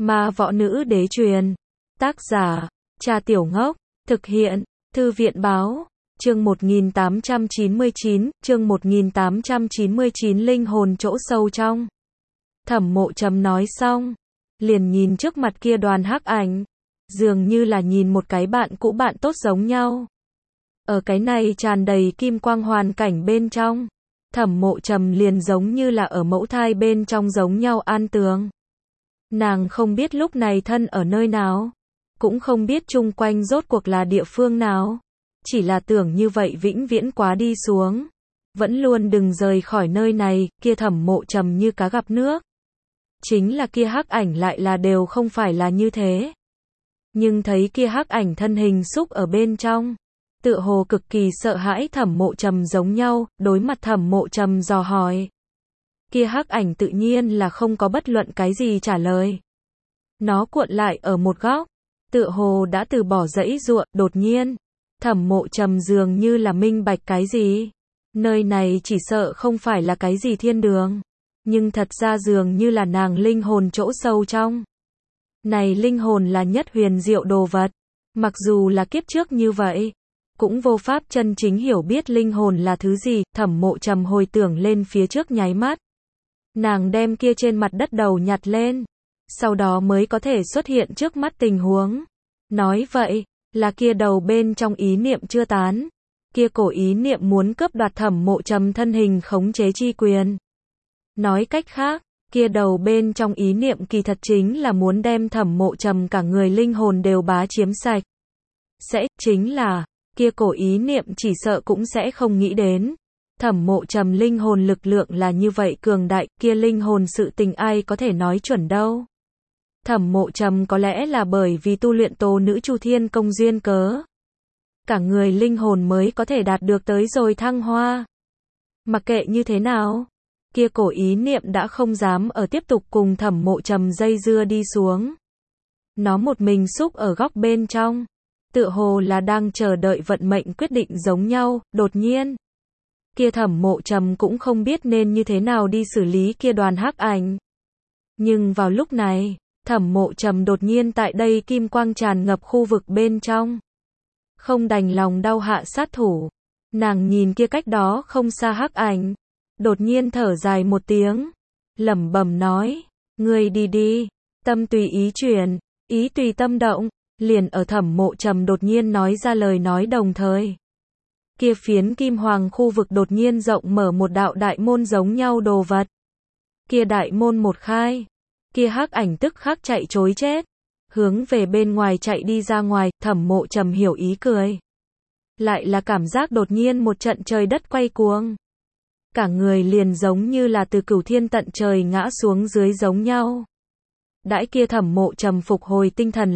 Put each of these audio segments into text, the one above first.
Ma võ nữ đế truyền. Tác giả, Cha Tiểu Ngốc. Thực hiện, Thư viện báo. Chương 1899, linh hồn chỗ sâu trong. Thẩm Mộ Trầm nói xong, liền nhìn trước mặt kia đoàn hắc ảnh, dường như là nhìn một cái bạn cũ bạn tốt giống nhau. Ở cái này tràn đầy kim quang hoàn cảnh bên trong, Thẩm Mộ Trầm liền giống như là ở mẫu thai bên trong giống nhau an tường. Nàng không biết lúc này thân ở nơi nào, cũng không biết chung quanh rốt cuộc là địa phương nào, chỉ là tưởng như vậy vĩnh viễn quá đi xuống, vẫn luôn đừng rời khỏi nơi này. Kia Thẩm Mộ Trầm như cá gặp nước, chính là kia hắc ảnh lại là đều không phải là như thế. Nhưng thấy kia hắc ảnh thân hình xúc ở bên trong, tựa hồ cực kỳ sợ hãi Thẩm Mộ Trầm giống nhau, đối mặt Thẩm Mộ Trầm dò hỏi. Kia hắc ảnh tự nhiên là không có bất luận cái gì trả lời. Nó cuộn lại ở một góc, tựa hồ đã từ bỏ giãy giụa. Đột nhiên, Thẩm Mộ Trầm dường như là minh bạch cái gì. Nơi này chỉ sợ không phải là cái gì thiên đường, nhưng thật ra dường như là nàng linh hồn chỗ sâu trong. Này linh hồn là nhất huyền diệu đồ vật, mặc dù là kiếp trước như vậy, cũng vô pháp chân chính hiểu biết linh hồn là thứ gì. Thẩm Mộ Trầm hồi tưởng lên phía trước nháy mắt, nàng đem kia trên mặt đất đầu nhặt lên, sau đó mới có thể xuất hiện trước mắt tình huống. Nói vậy, là kia đầu bên trong ý niệm chưa tán, kia cổ ý niệm muốn cướp đoạt Thẩm Mộ Trầm thân hình khống chế chi quyền. Nói cách khác, kia đầu bên trong ý niệm kỳ thật chính là muốn đem Thẩm Mộ Trầm cả người linh hồn đều bá chiếm sạch. Chính là, kia cổ ý niệm chỉ sợ cũng sẽ không nghĩ đến. Thẩm Mộ Trầm linh hồn lực lượng là như vậy cường đại, kia linh hồn sự tình ai có thể nói chuẩn đâu. Thẩm Mộ Trầm có lẽ là bởi vì tu luyện Tố Nữ Chu Thiên Công duyên cớ, cả người linh hồn mới có thể đạt được tới rồi thăng hoa. Mặc kệ như thế nào, kia cổ ý niệm đã không dám ở tiếp tục cùng Thẩm Mộ Trầm dây dưa đi xuống. Nó một mình xúc ở góc bên trong, tựa hồ là đang chờ đợi vận mệnh quyết định giống nhau. Đột nhiên, kia Thẩm Mộ Trầm cũng không biết nên như thế nào đi xử lý kia đoàn hắc ảnh. Nhưng vào lúc này, Thẩm Mộ Trầm đột nhiên tại đây kim quang tràn ngập khu vực bên trong, không đành lòng đau hạ sát thủ. Nàng nhìn kia cách đó không xa hắc ảnh, đột nhiên thở dài một tiếng, lẩm bẩm nói, ngươi đi đi, tâm tùy ý chuyển, ý tùy tâm động. Liền ở Thẩm Mộ Trầm đột nhiên nói ra lời nói đồng thời, kia phiến kim hoàng khu vực đột nhiên rộng mở một đạo đại môn giống nhau đồ vật. Kia đại môn một khai, kia hắc ảnh tức khắc chạy trối chết, hướng về bên ngoài chạy đi ra ngoài. Thẩm Mộ Trầm hiểu ý cười, lại là cảm giác đột nhiên một trận trời đất quay cuồng, cả người liền giống như là từ cửu thiên tận trời ngã xuống dưới giống nhau. Đãi kia Thẩm Mộ Trầm phục hồi tinh thần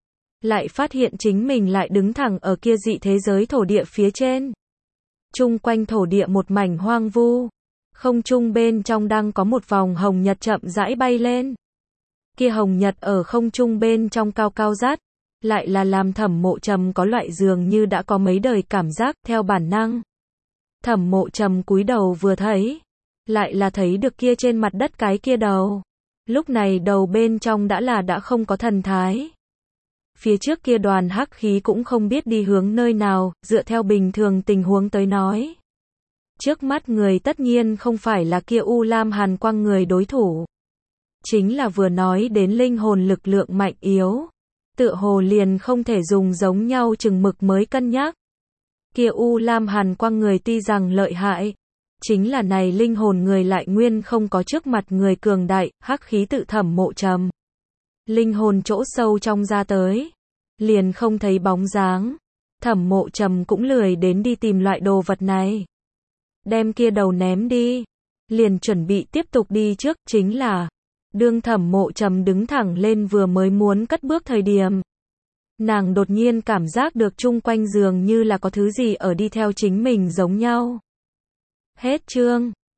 lại phát hiện chính mình lại đứng thẳng ở kia dị thế giới thổ địa phía trên. Chung quanh thổ địa một mảnh hoang vu, không trung bên trong đang có một vòng hồng nhật chậm rãi bay lên. Kia hồng nhật ở không trung bên trong cao cao rát, lại là làm Thẩm Mộ Trầm có loại dường như đã có mấy đời cảm giác. Theo bản năng, Thẩm Mộ Trầm cúi đầu vừa thấy, lại là thấy được kia trên mặt đất cái kia đầu. Lúc này đầu bên trong đã không có thần thái. Phía trước kia đoàn hắc khí cũng không biết đi hướng nơi nào. Dựa theo bình thường tình huống tới nói, trước mắt người tất nhiên không phải là kia U Lam Hàn Quang người đối thủ. Chính là vừa nói đến linh hồn lực lượng mạnh yếu, tựa hồ liền không thể dùng giống nhau chừng mực mới cân nhắc. Kia U Lam Hàn Quang người tuy rằng lợi hại, chính là này linh hồn người lại nguyên không có trước mặt người cường đại. Hắc khí tự Thẩm Mộ Trầm linh hồn chỗ sâu trong ra tới, liền không thấy bóng dáng. Thẩm Mộ Trầm cũng lười đến đi tìm loại đồ vật này, đem kia đầu ném đi, liền chuẩn bị tiếp tục đi trước. Chính là, đương Thẩm Mộ Trầm đứng thẳng lên vừa mới muốn cất bước thời điểm, nàng đột nhiên cảm giác được chung quanh dường như là có thứ gì ở đi theo chính mình giống nhau. Hết chương.